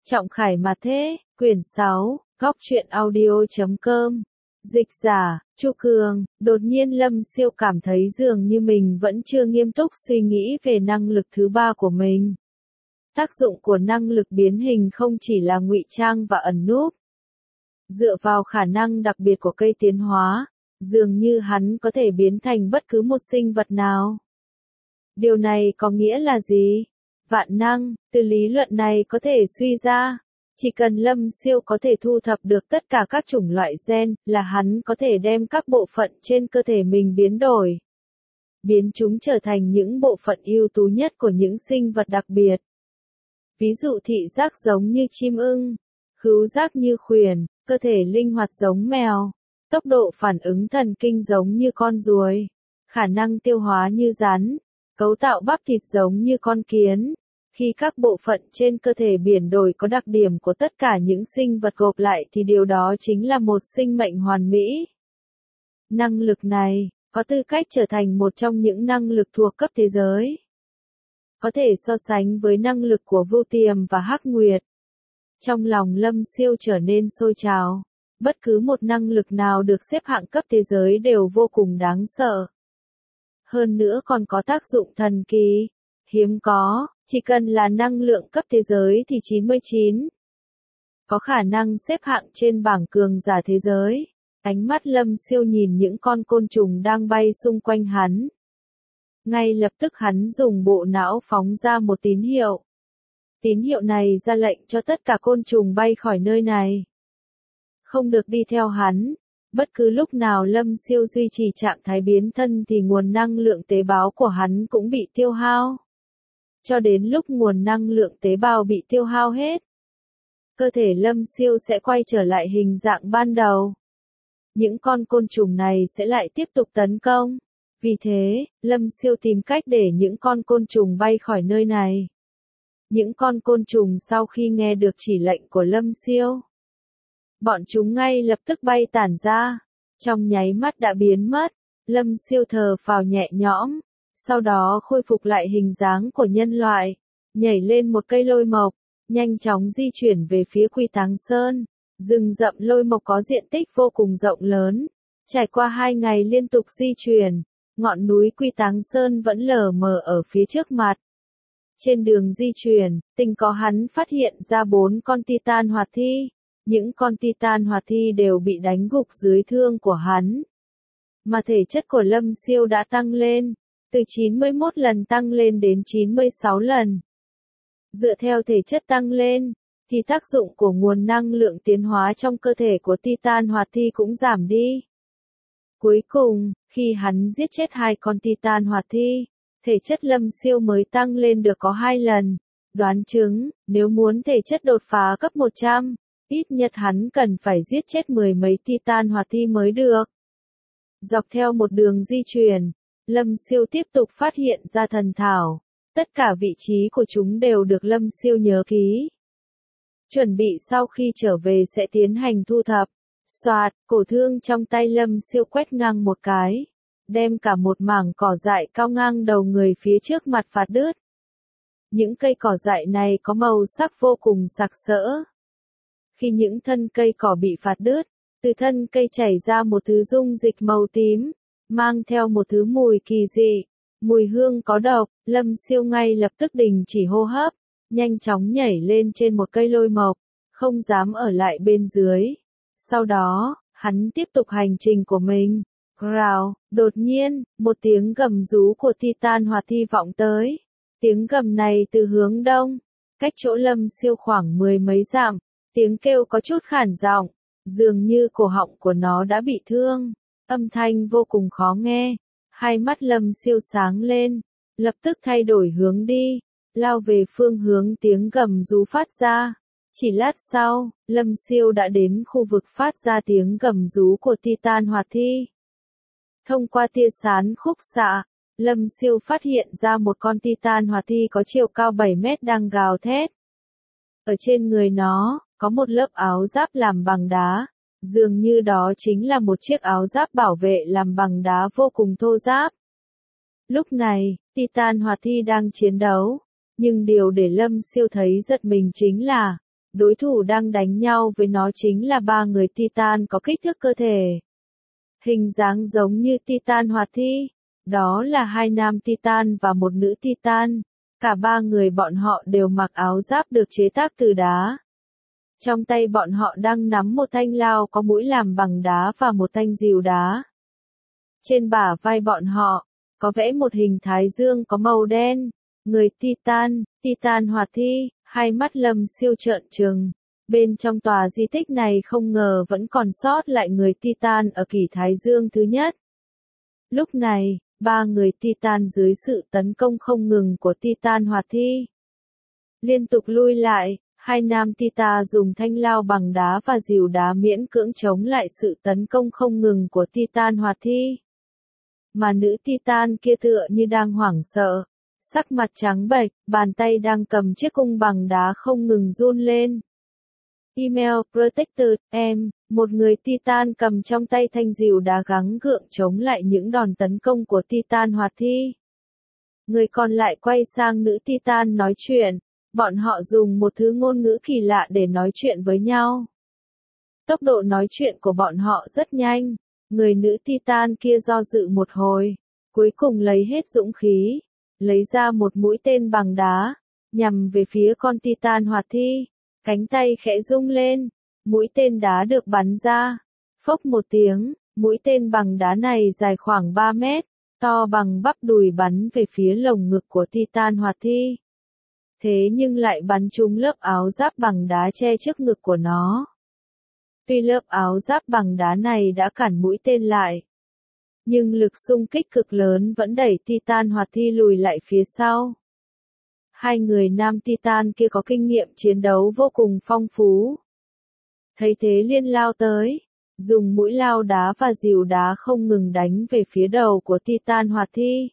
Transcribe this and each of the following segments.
Trọng Khải mà thế, quyển 6, góc truyện audio.com. Dịch giả, Chu Cường. Đột nhiên Lâm Siêu cảm thấy dường như mình vẫn chưa nghiêm túc suy nghĩ về năng lực thứ ba của mình. Tác dụng của năng lực biến hình không chỉ là ngụy trang và ẩn núp. Dựa vào khả năng đặc biệt của cây tiến hóa, dường như hắn có thể biến thành bất cứ một sinh vật nào. Điều này có nghĩa là gì? Vạn năng, từ lý luận này có thể suy ra, chỉ cần Lâm Siêu có thể thu thập được tất cả các chủng loại gen, là hắn có thể đem các bộ phận trên cơ thể mình biến đổi. Biến chúng trở thành những bộ phận ưu tú nhất của những sinh vật đặc biệt. Ví dụ thị giác giống như chim ưng, khứu giác như khuyển, cơ thể linh hoạt giống mèo, tốc độ phản ứng thần kinh giống như con ruồi, khả năng tiêu hóa như rắn, cấu tạo bắp thịt giống như con kiến. Khi các bộ phận trên cơ thể biến đổi có đặc điểm của tất cả những sinh vật gộp lại thì điều đó chính là một sinh mệnh hoàn mỹ. Năng lực này có tư cách trở thành một trong những năng lực thuộc cấp thế giới. Có thể so sánh với năng lực của Vu Tiềm và Hắc Nguyệt. Trong lòng Lâm Siêu trở nên sôi trào. Bất cứ một năng lực nào được xếp hạng cấp thế giới đều vô cùng đáng sợ. Hơn nữa còn có tác dụng thần kỳ, hiếm có, chỉ cần là năng lượng cấp thế giới thì 99. Có khả năng xếp hạng trên bảng cường giả thế giới. Ánh mắt Lâm Siêu nhìn những con côn trùng đang bay xung quanh hắn. Ngay lập tức hắn dùng bộ não phóng ra một tín hiệu. Tín hiệu này ra lệnh cho tất cả côn trùng bay khỏi nơi này. Không được đi theo hắn. Bất cứ lúc nào Lâm Siêu duy trì trạng thái biến thân thì nguồn năng lượng tế bào của hắn cũng bị tiêu hao. Cho đến lúc nguồn năng lượng tế bào bị tiêu hao hết, cơ thể Lâm Siêu sẽ quay trở lại hình dạng ban đầu. Những con côn trùng này sẽ lại tiếp tục tấn công. Vì thế, Lâm Siêu tìm cách để những con côn trùng bay khỏi nơi này. Những con côn trùng sau khi nghe được chỉ lệnh của Lâm Siêu, bọn chúng ngay lập tức bay tản ra, trong nháy mắt đã biến mất. Lâm Siêu thở phào nhẹ nhõm, sau đó khôi phục lại hình dáng của nhân loại, nhảy lên một cây lôi mộc, nhanh chóng di chuyển về phía Quy Táng Sơn. Rừng rậm lôi mộc có diện tích vô cùng rộng lớn. Trải qua 2 ngày liên tục di chuyển, ngọn núi Quy Táng Sơn vẫn lờ mờ ở phía trước mặt. Trên đường di chuyển, tình cờ hắn phát hiện ra 4 con Titan hoạt thi. Những con Titan hoạt thi đều bị đánh gục dưới thương của hắn. Mà thể chất của Lâm Siêu đã tăng lên, từ 91 lần tăng lên đến 96 lần. Dựa theo thể chất tăng lên, thì tác dụng của nguồn năng lượng tiến hóa trong cơ thể của Titan hoạt thi cũng giảm đi. Cuối cùng, khi hắn giết chết 2 con Titan hoạt thi, thể chất Lâm Siêu mới tăng lên được có 2 lần. Đoán chừng, nếu muốn thể chất đột phá cấp 100, ít nhất hắn cần phải giết chết 10 mấy Titan hoạt thi mới được. Dọc theo một đường di chuyển, Lâm Siêu tiếp tục phát hiện ra thần thảo. Tất cả vị trí của chúng đều được Lâm Siêu nhớ kỹ. Chuẩn bị sau khi trở về sẽ tiến hành thu thập. Soạt, cổ thương trong tay Lâm Siêu quét ngang một cái, đem cả một mảng cỏ dại cao ngang đầu người phía trước mặt phạt đứt. Những cây cỏ dại này có màu sắc vô cùng sặc sỡ. Khi những thân cây cỏ bị phạt đứt, từ thân cây chảy ra một thứ dung dịch màu tím, mang theo một thứ mùi kỳ dị, mùi hương có độc. Lâm Siêu ngay lập tức đình chỉ hô hấp, nhanh chóng nhảy lên trên một cây lôi mộc, không dám ở lại bên dưới. Sau đó, hắn tiếp tục hành trình của mình. Growl, đột nhiên, một tiếng gầm rú của Titan hoạt thi vọng tới. Tiếng gầm này từ hướng đông, cách chỗ Lâm Siêu khoảng 10 mấy dặm. Tiếng kêu có chút khản giọng, dường như cổ họng của nó đã bị thương. Âm thanh vô cùng khó nghe. Hai mắt Lâm Siêu sáng lên, lập tức thay đổi hướng đi, lao về phương hướng tiếng gầm rú phát ra. Chỉ lát sau, Lâm Siêu đã đến khu vực phát ra tiếng gầm rú của Titan hoạt thi. Thông qua tia sáng khúc xạ, Lâm Siêu phát hiện ra một con Titan hoạt thi có chiều cao 7 mét đang gào thét. Ở trên người nó, có một lớp áo giáp làm bằng đá. Dường như đó chính là một chiếc áo giáp bảo vệ làm bằng đá vô cùng thô ráp. Lúc này, Titan hoạt thi đang chiến đấu. Nhưng điều để Lâm Siêu thấy giật mình chính là, Đối thủ đang đánh nhau với nó chính là ba người Titan có kích thước cơ thể, hình dáng giống như Titan hoạt thi. Đó là hai nam Titan và một nữ Titan. Cả ba người bọn họ đều mặc áo giáp được chế tác từ đá. Trong tay bọn họ đang nắm một thanh lao có mũi làm bằng đá và một thanh rìu đá. Trên bả vai bọn họ, có vẽ một hình thái dương có màu đen. Người Titan hoạt thi, hai mắt Lâm Siêu trợn trừng. Bên trong tòa di tích này không ngờ vẫn còn sót lại người Titan ở kỷ Thái Dương thứ nhất. Lúc này, ba người Titan dưới sự tấn công không ngừng của Titan hoạt thi liên tục lui lại. Hai nam Titan dùng thanh lao bằng đá và rìu đá miễn cưỡng chống lại sự tấn công không ngừng của Titan hoạt thi. Mà nữ Titan kia tựa như đang hoảng sợ, sắc mặt trắng bệch, bàn tay đang cầm chiếc cung bằng đá không ngừng run lên. Email Protector, một người Titan cầm trong tay thanh rìu đá gắng gượng chống lại những đòn tấn công của Titan hoạt thi. Người còn lại quay sang nữ Titan nói chuyện, bọn họ dùng một thứ ngôn ngữ kỳ lạ để nói chuyện với nhau. Tốc độ nói chuyện của bọn họ rất nhanh, người nữ Titan kia do dự một hồi, cuối cùng lấy hết dũng khí, lấy ra một mũi tên bằng đá, nhằm về phía con Titan hoạt thi. Cánh tay khẽ rung lên, mũi tên đá được bắn ra. Phốc một tiếng, mũi tên bằng đá này dài khoảng 3 mét, to bằng bắp đùi bắn về phía lồng ngực của Titan hoạt thi. Thế nhưng lại bắn trúng lớp áo giáp bằng đá che trước ngực của nó. Tuy lớp áo giáp bằng đá này đã cản mũi tên lại, nhưng lực xung kích cực lớn vẫn đẩy Titan hoạt thi lùi lại phía sau. Hai người nam Titan kia có kinh nghiệm chiến đấu vô cùng phong phú. Thấy thế liền lao tới, dùng mũi lao đá và rìu đá không ngừng đánh về phía đầu của Titan hoạt thi.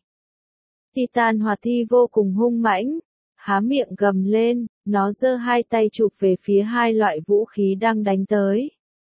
Titan hoạt thi vô cùng hung mãnh, há miệng gầm lên, nó giơ hai tay chụp về phía hai loại vũ khí đang đánh tới.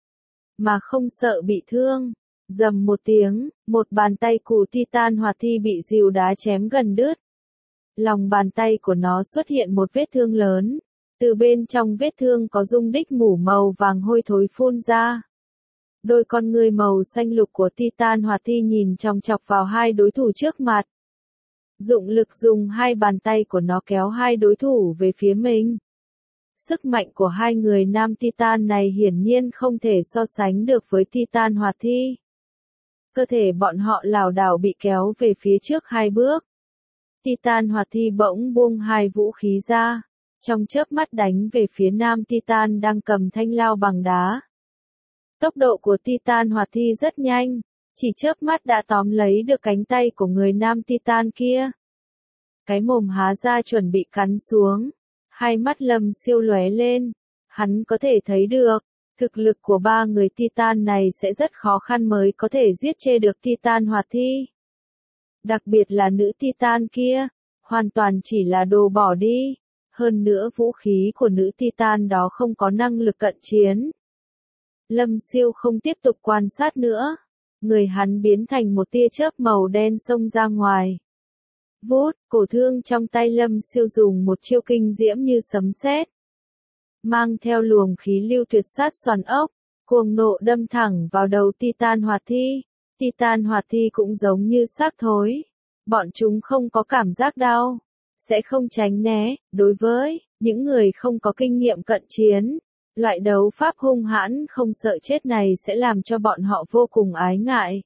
Mà không sợ bị thương, rầm một tiếng, một bàn tay của Titan hoạt thi bị rìu đá chém gần đứt. Lòng bàn tay của nó xuất hiện một vết thương lớn, từ bên trong vết thương có dung đích mủ màu vàng hôi thối phun ra. Đôi con ngươi màu xanh lục của Titan hoạt thi nhìn chòng chọc vào hai đối thủ trước mặt. Dụng lực dùng hai bàn tay của nó kéo hai đối thủ về phía mình. Sức mạnh của hai người nam Titan này hiển nhiên không thể so sánh được với Titan hoạt thi. Cơ thể bọn họ lảo đảo bị kéo về phía trước hai bước. Titan hoạt thi bỗng buông hai vũ khí ra, trong chớp mắt đánh về phía nam Titan đang cầm thanh lao bằng đá. Tốc độ của Titan hoạt thi rất nhanh, chỉ chớp mắt đã tóm lấy được cánh tay của người nam Titan kia. Cái mồm há ra chuẩn bị cắn xuống, hai mắt Lâm Siêu lóe lên, hắn có thể thấy được, thực lực của ba người Titan này sẽ rất khó khăn mới có thể giết chê được Titan hoạt thi. Đặc biệt là nữ Titan kia, hoàn toàn chỉ là đồ bỏ đi, hơn nữa vũ khí của nữ Titan đó không có năng lực cận chiến. Lâm Siêu không tiếp tục quan sát nữa, người hắn biến thành một tia chớp màu đen xông ra ngoài. Vút, cổ thương trong tay Lâm Siêu dùng một chiêu kinh diễm như sấm sét, mang theo luồng khí lưu tuyệt sát xoắn ốc, cuồng nộ đâm thẳng vào đầu Titan hoạt thi. Titan hoạt thi cũng giống như xác thối, bọn chúng không có cảm giác đau, sẽ không tránh né. Đối với những người không có kinh nghiệm cận chiến, loại đấu pháp hung hãn không sợ chết này sẽ làm cho bọn họ vô cùng ái ngại.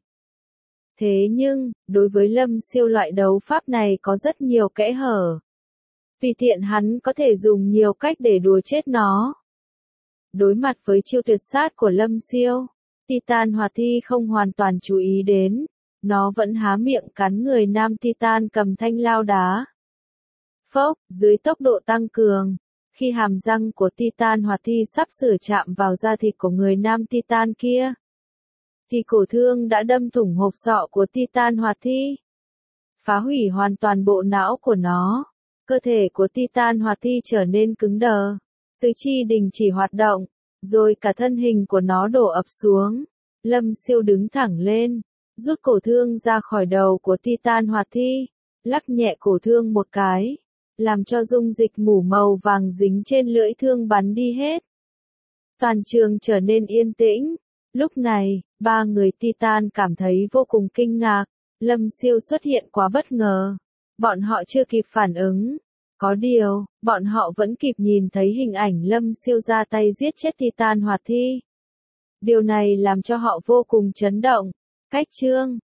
Thế nhưng, đối với Lâm Siêu loại đấu pháp này có rất nhiều kẽ hở. Vì tiện hắn có thể dùng nhiều cách để đùa chết nó. Đối mặt với chiêu tuyệt sát của Lâm Siêu, Titan hoạt thi không hoàn toàn chú ý đến, nó vẫn há miệng cắn người nam Titan cầm thanh lao đá. Phốc, dưới tốc độ tăng cường, khi hàm răng của Titan hoạt thi sắp sửa chạm vào da thịt của người nam Titan kia, thì cổ thương đã đâm thủng hộp sọ của Titan hoạt thi, phá hủy hoàn toàn bộ não của nó. Cơ thể của Titan hoạt thi trở nên cứng đờ, tứ chi đình chỉ hoạt động, rồi cả thân hình của nó đổ ập xuống. Lâm Siêu đứng thẳng lên, rút cổ thương ra khỏi đầu của Titan hoạt thi, lắc nhẹ cổ thương một cái, làm cho dung dịch mủ màu vàng dính trên lưỡi thương bắn đi hết. Toàn trường trở nên yên tĩnh. Lúc này, ba người Titan cảm thấy vô cùng kinh ngạc. Lâm Siêu xuất hiện quá bất ngờ. Bọn họ chưa kịp phản ứng. Có điều, bọn họ vẫn kịp nhìn thấy hình ảnh Lâm Siêu ra tay giết chết Titan hoạt thi. Điều này làm cho họ vô cùng chấn động. Cách chương